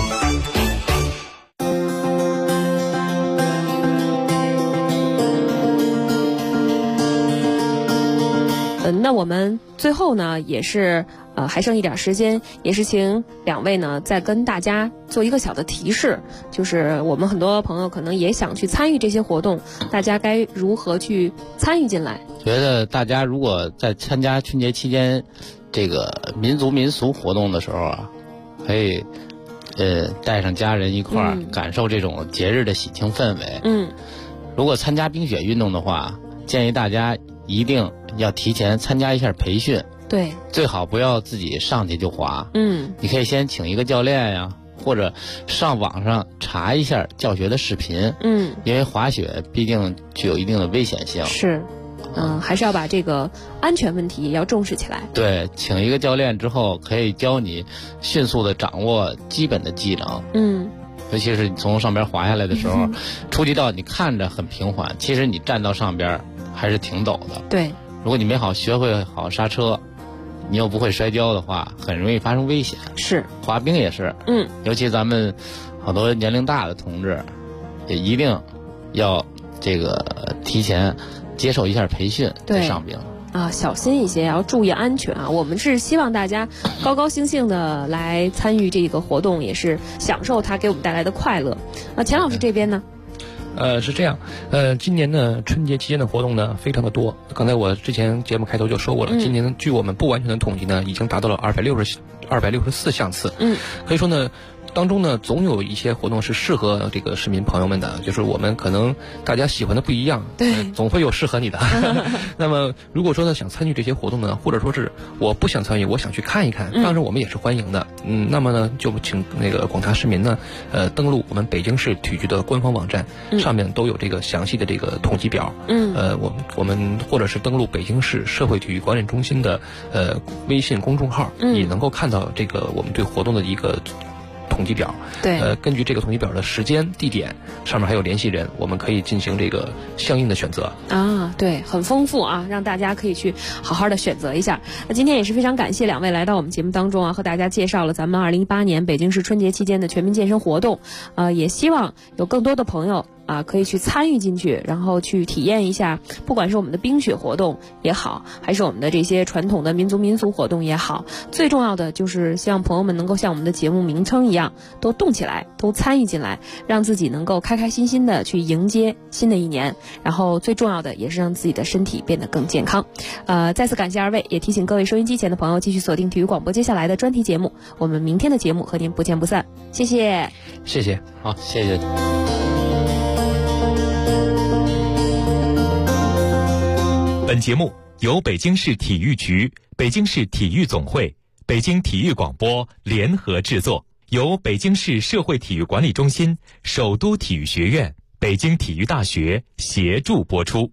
那我们最后呢，也是还剩一点时间，也是请2位呢再跟大家做一个小的提示，就是我们很多朋友可能也想去参与这些活动，大家该如何去参与进来？ 觉得大家如果在参加春节期间这个民俗活动的时候啊，可以带上家人一块儿感受这种节日的喜庆氛围。如果参加冰雪运动的话，建议大家一定要提前参加一下培训。 对， 最好不要自己上去就滑。你可以先请一个教练呀，或者上网上查一下教学的视频。因为滑雪毕竟具有一定的危险性。是， 还是要把这个安全问题要重视起来。 对，请一个教练之后，可以教你迅速的掌握基本的技能。尤其是你从上边滑下来的时候，初级道你看着很平缓，其实你站到上边还是挺陡的。 对， 如果你没学会好刹车，你又不会摔跤的话，很容易发生危险。 是， 滑冰也是。尤其咱们好多年龄大的同志，也一定要这个提前接受一下培训再上冰。 小心一些，要注意安全啊！我们是希望大家高高兴兴的来参与这个活动，也是享受它给我们带来的快乐。钱老师这边呢？ 是这样，今年呢春节期间的活动呢非常的多。刚才我之前节目开头就说过了，今年据我们不完全的统计呢，已经达到了264项次。可以说呢， 当中呢，总有一些活动是适合这个市民朋友们的，就是我们可能大家喜欢的不一样， 对， 总会有适合你的。那么如果说呢想参与这些活动呢，或者说是我不想参与，我想去看一看，当然我们也是欢迎的。那么呢就请那个广大市民呢，登录我们北京市体育局的官方网站，上面都有这个详细的这个统计表。我们或者是登录北京市社会体育管理中心的微信公众号，也能够看到这个我们对活动的一个统计表。 对， 根据这个统计表的时间、地点，上面还有联系人，我们可以进行这个相应的选择。 啊，对，很丰富啊，让大家可以去好好的选择一下。那今天也是非常感谢两位来到我们节目当中啊，和大家介绍了咱们2018年北京市春节期间的全民健身活动。也希望有更多的朋友可以去参与进去，然后去体验一下，不管是我们的冰雪活动也好，还是我们的这些传统的民俗活动也好，最重要的就是希望朋友们能够像我们的节目名称一样，都动起来，都参与进来，让自己能够开开心心的去迎接新的一年，然后最重要的也是让自己的身体变得更健康。再次感谢二位，也提醒各位收音机前的朋友继续锁定体育广播接下来的专题节目，我们明天的节目和您不见不散。谢谢， 谢谢， 好，谢谢。 本节目由北京市体育局、北京市体育总会、北京体育广播联合制作，由北京市社会体育管理中心、首都体育学院、北京体育大学协助播出。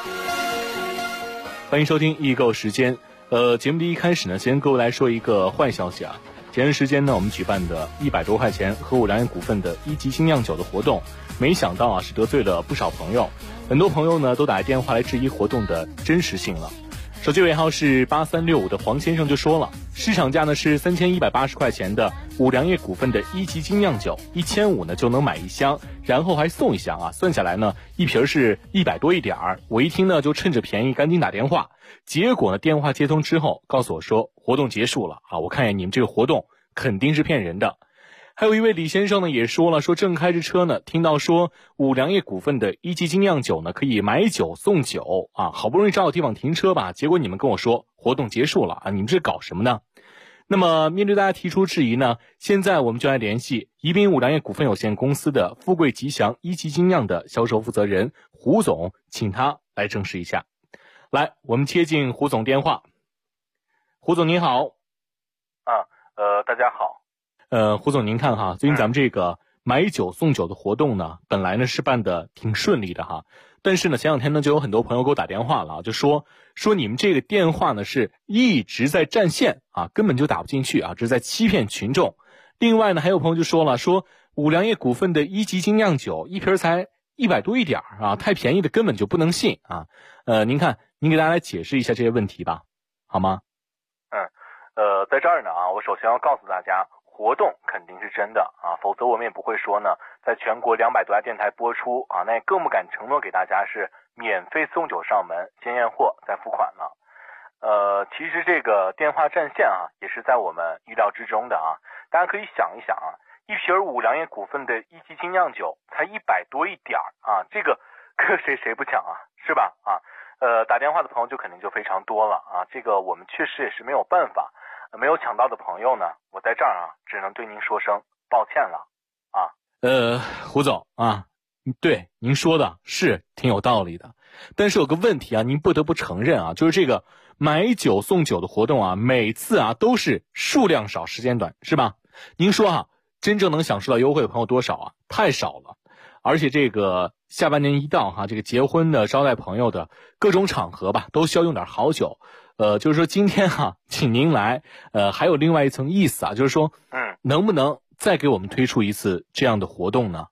欢迎收听易购时间。节目的一开始呢，先跟各位来说一个坏消息啊。前段时间呢，我们举办的100多块钱和5粮液股份的一级精酿酒的活动，没想到啊是得罪了不少朋友。很多朋友呢都打电话来质疑活动的真实性了。手机尾号是8365的黄先生就说了，市场价呢是3180块钱的5粮液股份的一级精酿酒，1500呢就能买一箱，然后还送一箱啊，算下来呢一瓶是100多一点儿。我一听呢就趁着便宜赶紧打电话，结果呢电话接通之后告诉我说活动结束了啊，我看见你们这个活动肯定是骗人的。还有一位李先生呢也说了，说正开着车呢，听到说5粮液股份的一级精酿酒呢可以买酒送酒啊，好不容易找到地方停车吧，结果你们跟我说活动结束了啊，你们这搞什么呢？那么面对大家提出质疑呢，现在我们就来联系宜宾5粮液股份有限公司的富贵吉祥一级精酿的销售负责人胡总，请他来证实一下。来，我们接进胡总电话。胡总您好。 大家好。 胡总您看哈，最近咱们这个买酒送酒的活动呢，本来呢是办的挺顺利的哈，但是呢前两天呢就有很多朋友给我打电话了，就说你们这个电话呢是一直在占线啊，根本就打不进去啊，这是在欺骗群众。另外呢还有朋友就说了，说5粮液股份的一级精酿酒一瓶才100多一点啊，太便宜的根本就不能信啊。您看您给大家来解释一下这些问题吧，好吗？ 在这儿呢啊，我首先要告诉大家，活动肯定是真的啊，否则我们也不会说呢，在全国200多家电台播出啊，那也更不敢承诺给大家是免费送酒上门，先验货再付款了。其实这个电话占线啊，也是在我们预料之中的啊。大家可以想一想啊，一瓶5粮液股份的一级精酿酒才100多一点啊，这个可谁不抢啊，是吧？啊，打电话的朋友就肯定就非常多了啊，这个我们确实也是没有办法。没有抢到的朋友呢，我在这儿啊，只能对您说声抱歉了啊。 胡总啊，对您说的是挺有道理的，但是有个问题啊，您不得不承认啊，就是这个买酒送酒的活动啊，每次啊都是数量少时间短，是吧？您说啊，真正能享受到优惠的朋友多少啊？太少了。而且这个下半年一到哈，这个结婚的、招待朋友的各种场合吧，都需要用点好酒。就是说今天哈，请您来，还有另外一层意思啊，就是说，能不能再给我们推出一次这样的活动呢？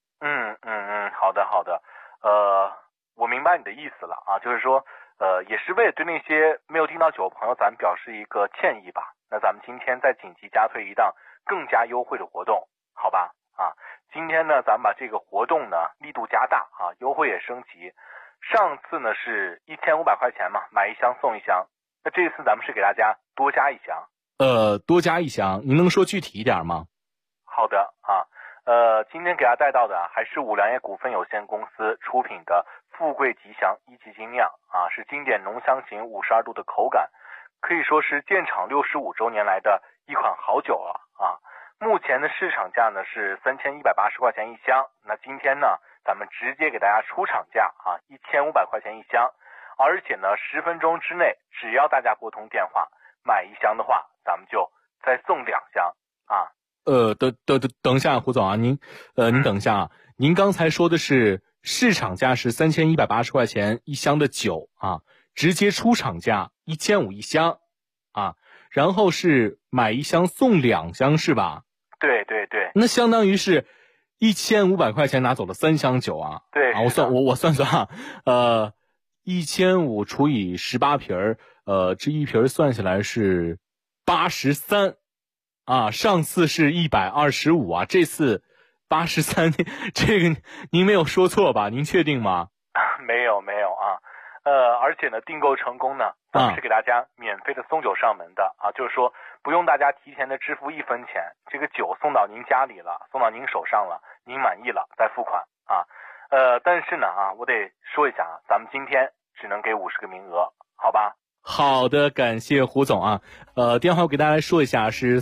好的，我明白你的意思了啊，就是说，也是为了对那些没有订到酒的朋友，咱们表示一个歉意吧。那咱们今天再紧急加推一档更加优惠的活动，好吧？啊，今天呢，咱们把这个活动呢力度加大啊，优惠也升级。上次呢是1500块钱嘛，买一箱送一箱。那这一次咱们是给大家多加一箱。 多加一箱，您能说具体一点吗？ 好的啊，今天给大家带到的还是5粮液股份有限公司出品的富贵吉祥一级精酿啊，是经典浓香型52度的口感，可以说是建厂65周年来的一款好酒了啊。 目前的市场价呢是3180块钱一箱，那今天呢咱们直接给大家出厂价啊，1500块钱一箱，而且呢10分钟之内，只要大家拨通电话买一箱的话，咱们就再送2箱啊。 等一下，胡总啊，您等一下啊，您刚才说的是市场价是3180块钱一箱的酒啊，直接出厂价1500一箱啊，然后是买一箱送2箱是吧？ 对对对。 那相当于是1500块钱拿走了3箱酒啊。 对啊，我算啊，1500除以18瓶这一瓶算下来是83。啊，上次是125啊，这次83，这个您没有说错吧？您确定吗？ 没有啊，而且呢，订购成功呢，咱们是给大家免费的送酒上门的啊，就是说不用大家提前的支付1分钱，这个酒送到您家里了，送到您手上了，您满意了再付款啊。但是呢啊，我得说一下啊，咱们今天只能给50个名额，好吧？ 好的，感谢胡总啊。电话我给大家来说一下，是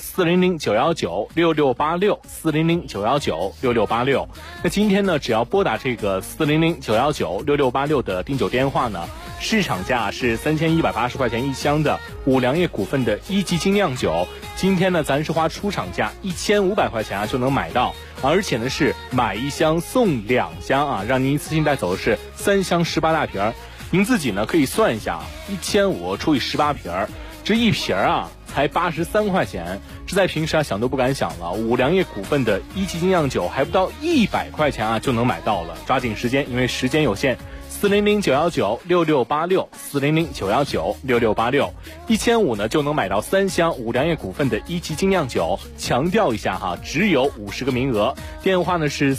400-919-6686，400-919-6686。那今天呢，只要拨打这个400-919-6686的订酒电话呢，市场价是3180块钱一箱的五粮液股份的1级精酿酒，今天呢，咱是花出厂价1500块钱啊就能买到，而且呢是买一箱送2箱啊，让您一次性带走的是3箱18大瓶。您自己呢可以算一下，1500除以18瓶，这一瓶啊才83块钱，这在平时啊想都不敢想了。五粮液股份的1级精酿酒还不到100块钱啊就能买到了，抓紧时间，因为时间有限。400-919-6686，400-919-6686，1500呢就能买到3箱五粮液股份的1级精酿酒。强调一下哈，只有50个名额。电话呢是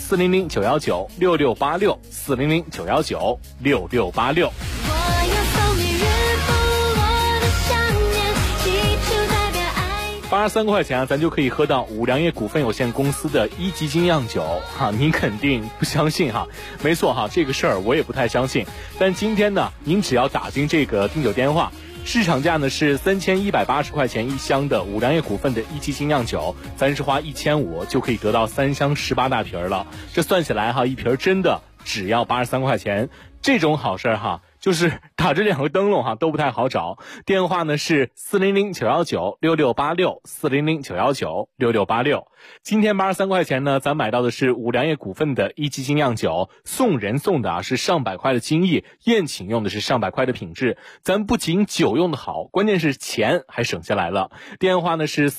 400-919-6686，400-919-6686。83块钱啊，咱就可以喝到五粮液股份有限公司的1级精酿酒哈，您肯定不相信哈？没错哈，这个事儿我也不太相信。但今天呢，您只要打进这个订酒电话，市场价呢是3180块钱一箱的五粮液股份的1级精酿酒，咱是花1500就可以得到3箱18大瓶了。这算起来哈，一瓶真的只要83块钱，这种好事哈。就是打这2个灯笼哈都不太好找，电话呢是400-919-6686，400-919-6686。今天83块钱呢，咱买到的是五粮液股份的1级精酿酒，送人送的啊是上百块的精益，宴请用的是上百块的品质。咱不仅酒用的好，关键是钱还省下来了。电话呢是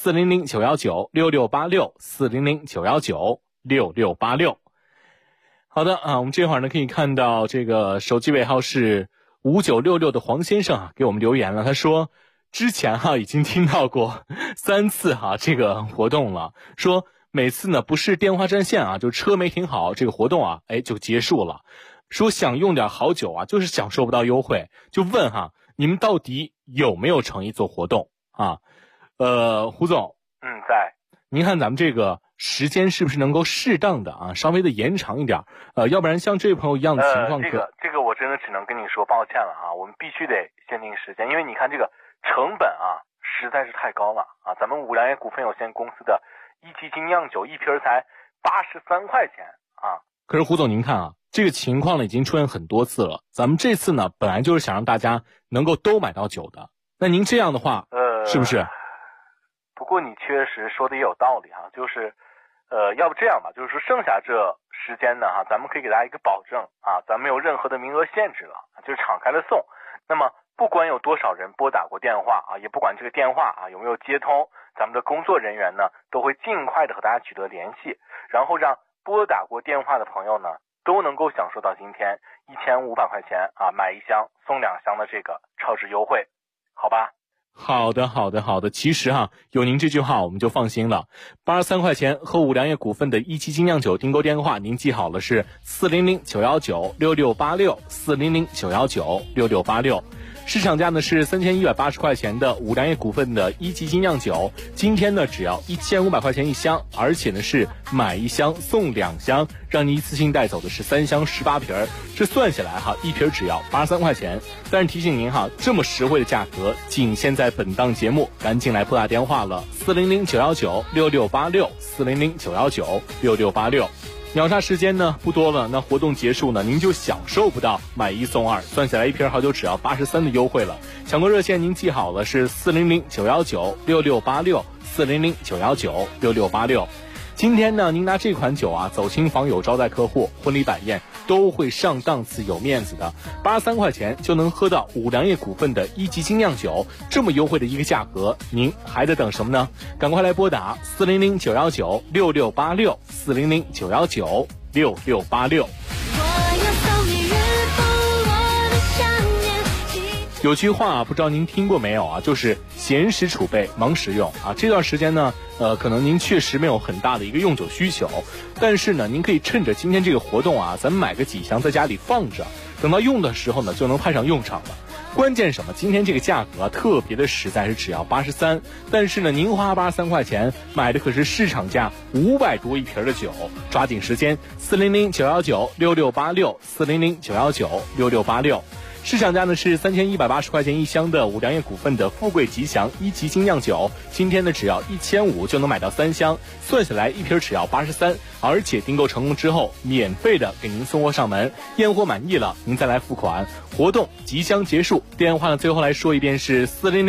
400-919-6686，400-919-6686。好的啊，我们这会儿呢可以看到这个手机尾号是5966的黄先生啊给我们留言了，他说之前已经听到过3次这个活动了，说每次呢不是电话占线啊，就车没停好，这个活动就结束了。说想用点好酒就是享受不到优惠，就问你们到底有没有诚意做活动啊？胡总， 在。 您看咱们这个时间是不是能够适当的稍微的延长一点？要不然像这位朋友一样的情况， 这个我真的只能跟你说抱歉了我们必须得限定时间，因为你看这个成本实在是太高了咱们五粮液股份有限公司的1级精酿酒一瓶才83块钱可是胡总您看这个情况呢已经出现很多次了，咱们这次呢本来就是想让大家能够都买到酒的，那您这样的话是不是？ 不过你确实说的也有道理就是要不这样吧，就是说剩下这时间呢咱们可以给大家一个保证咱没有任何的名额限制了，就是敞开了送。那么不管有多少人拨打过电话也不管这个电话有没有接通，咱们的工作人员呢都会尽快的和大家取得联系，然后让拨打过电话的朋友呢都能够享受到今天1500块钱买1箱送2箱的这个超值优惠，好吧？ 好的，其实有您这句话我们就放心了。83块钱和五粮液股份的1级精酿酒订购电话您记好了，是400-919-6686，400-919-6686。 市场价呢是3180块钱的五粮液股份的一级精酿酒，今天呢只要1500块钱一箱，而且呢是买1箱送2箱，让你一次性带走的是3箱18瓶，这算下来一瓶只要83块钱。但是提醒您这么实惠的价格仅限在本档节目，赶紧来拨打电话了，400-919-6686，400-919-6686。秒杀时间呢不多了，那活动结束呢，您就享受不到买1送2，算下来一瓶好酒只要83的优惠了。抢购热线您记好了，是400-919-6686，400-919-6686。今天呢，您拿这款酒走亲访友、招待客户、婚礼摆宴都会上档次、有面子的。83块钱就能喝到五粮液股份的一级精酿酒，这么优惠的一个价格，您还得等什么呢？赶快来拨打400-919-6686，400-919-6686。有句话不知道您听过没有就是闲时储备，忙时用这段时间呢，可能您确实没有很大的一个用酒需求，但是呢，您可以趁着今天这个活动咱们买个几箱在家里放着，等到用的时候呢，就能派上用场了。关键什么？今天这个价格特别的实在，是只要83，但是呢，您花83块钱买的可是市场价500多一瓶的酒，抓紧时间，400-919-6686，400-919-6686。市场价呢是3180块钱一箱的五粮液股份的富贵吉祥一级精酿酒，今天呢只要1500就能买到3箱，算下来一瓶只要83，而且订购成功之后免费的给您送货上门，验货满意了您再来付款。活动即将结束，电话呢最后来说一遍是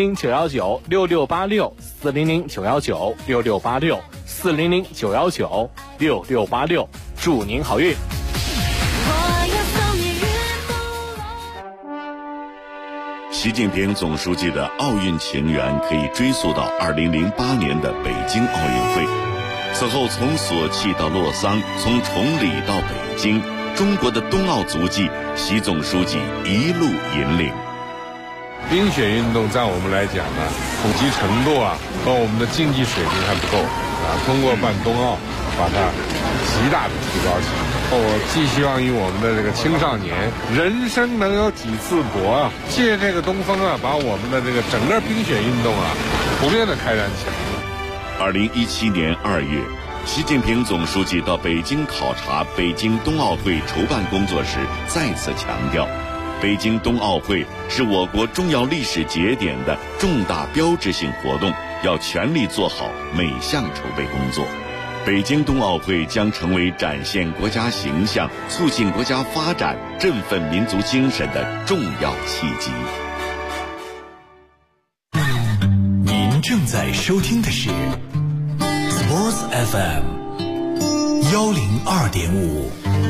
400-919-6686，400-919-6686，400-919-6686，祝您好运。 习近平总书记的奥运情缘可以追溯到2008年的北京奥运会。此后从索契到洛桑，从崇礼到北京，中国的冬奥足迹，习总书记一路引领。 冰雪运动在我们来讲呢，普及程度和我们的竞技水平还不够通过办冬奥，把它极大的提高起来。我寄希望于我们的这个青少年，人生能有几次搏借这个东风把我们的这个整个冰雪运动普遍的开展起来。 2017年2月，习近平总书记到北京考察北京冬奥会筹办工作时，再次强调，北京冬奥会是我国重要历史节点的重大标志性活动，要全力做好每项筹备工作。北京冬奥会将成为展现国家形象、促进国家发展、振奋民族精神的重要契机。 您正在收听的是 Sports FM 102.5。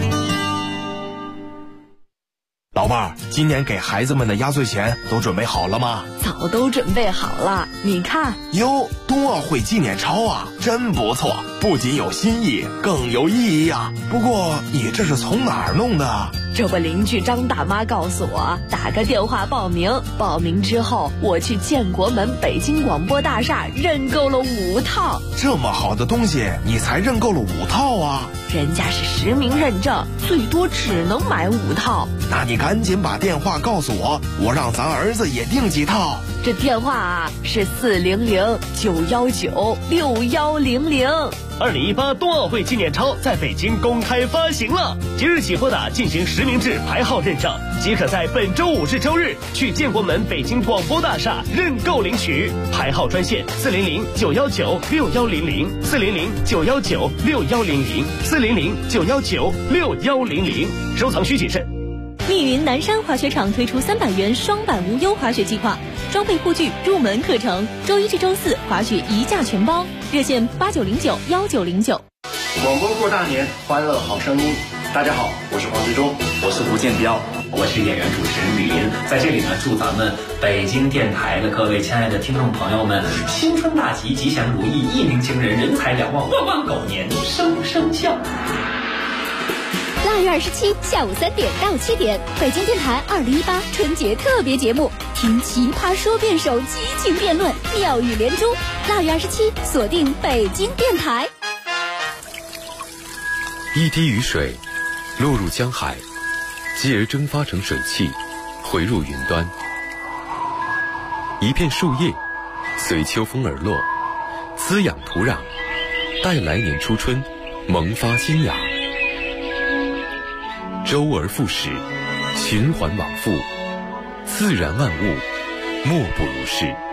老伴儿，今年给孩子们的压岁钱都准备好了吗？ 早都准备好了，你看。 哟，冬奥会纪念钞真不错，不仅有新意，更有意义不过你这是从哪儿弄的？ 这不，邻居张大妈告诉我，打个电话报名，报名之后我去建国门北京广播大厦认购了5套。 这么好的东西，你才认购了5套人家是实名认证，最多只能买5套。 那你赶紧把电话告诉我，我让咱儿子也订几套。 这电话是400-919-6100。2018 冬奥会纪念钞在北京公开发行了，即日起拨打进行实名制排号认证，即可在本周5至周日去建国门北京广播大厦认购领取。排号专线400-919-6100，400-919-6100，400-919-6100。收藏需谨慎。 密云南山滑雪场推出300元双板无忧滑雪计划，装备护具、入门课程，周1至周4滑雪1价全包。热线8909-1909。 广播过大年，欢乐好声音。大家好，我是黄志忠， 我是吴建彪，我是演员主持人吕林。在这里呢，祝咱们北京电台的各位亲爱的听众朋友们，新春大吉，吉祥如意，一鸣惊人，人财两旺，万万狗年，生生肖。 8月27下午3点到7点，北京电台2018春节特别节目，听奇葩说辩手激情辩论，妙语连珠。8月27锁定北京电台。 一滴雨水落入江海，继而蒸发成水汽，回入云端。 一片树叶，随秋风而落，滋养土壤，待来年初春萌发新芽。周而复始，循环往复，自然万物莫不如是。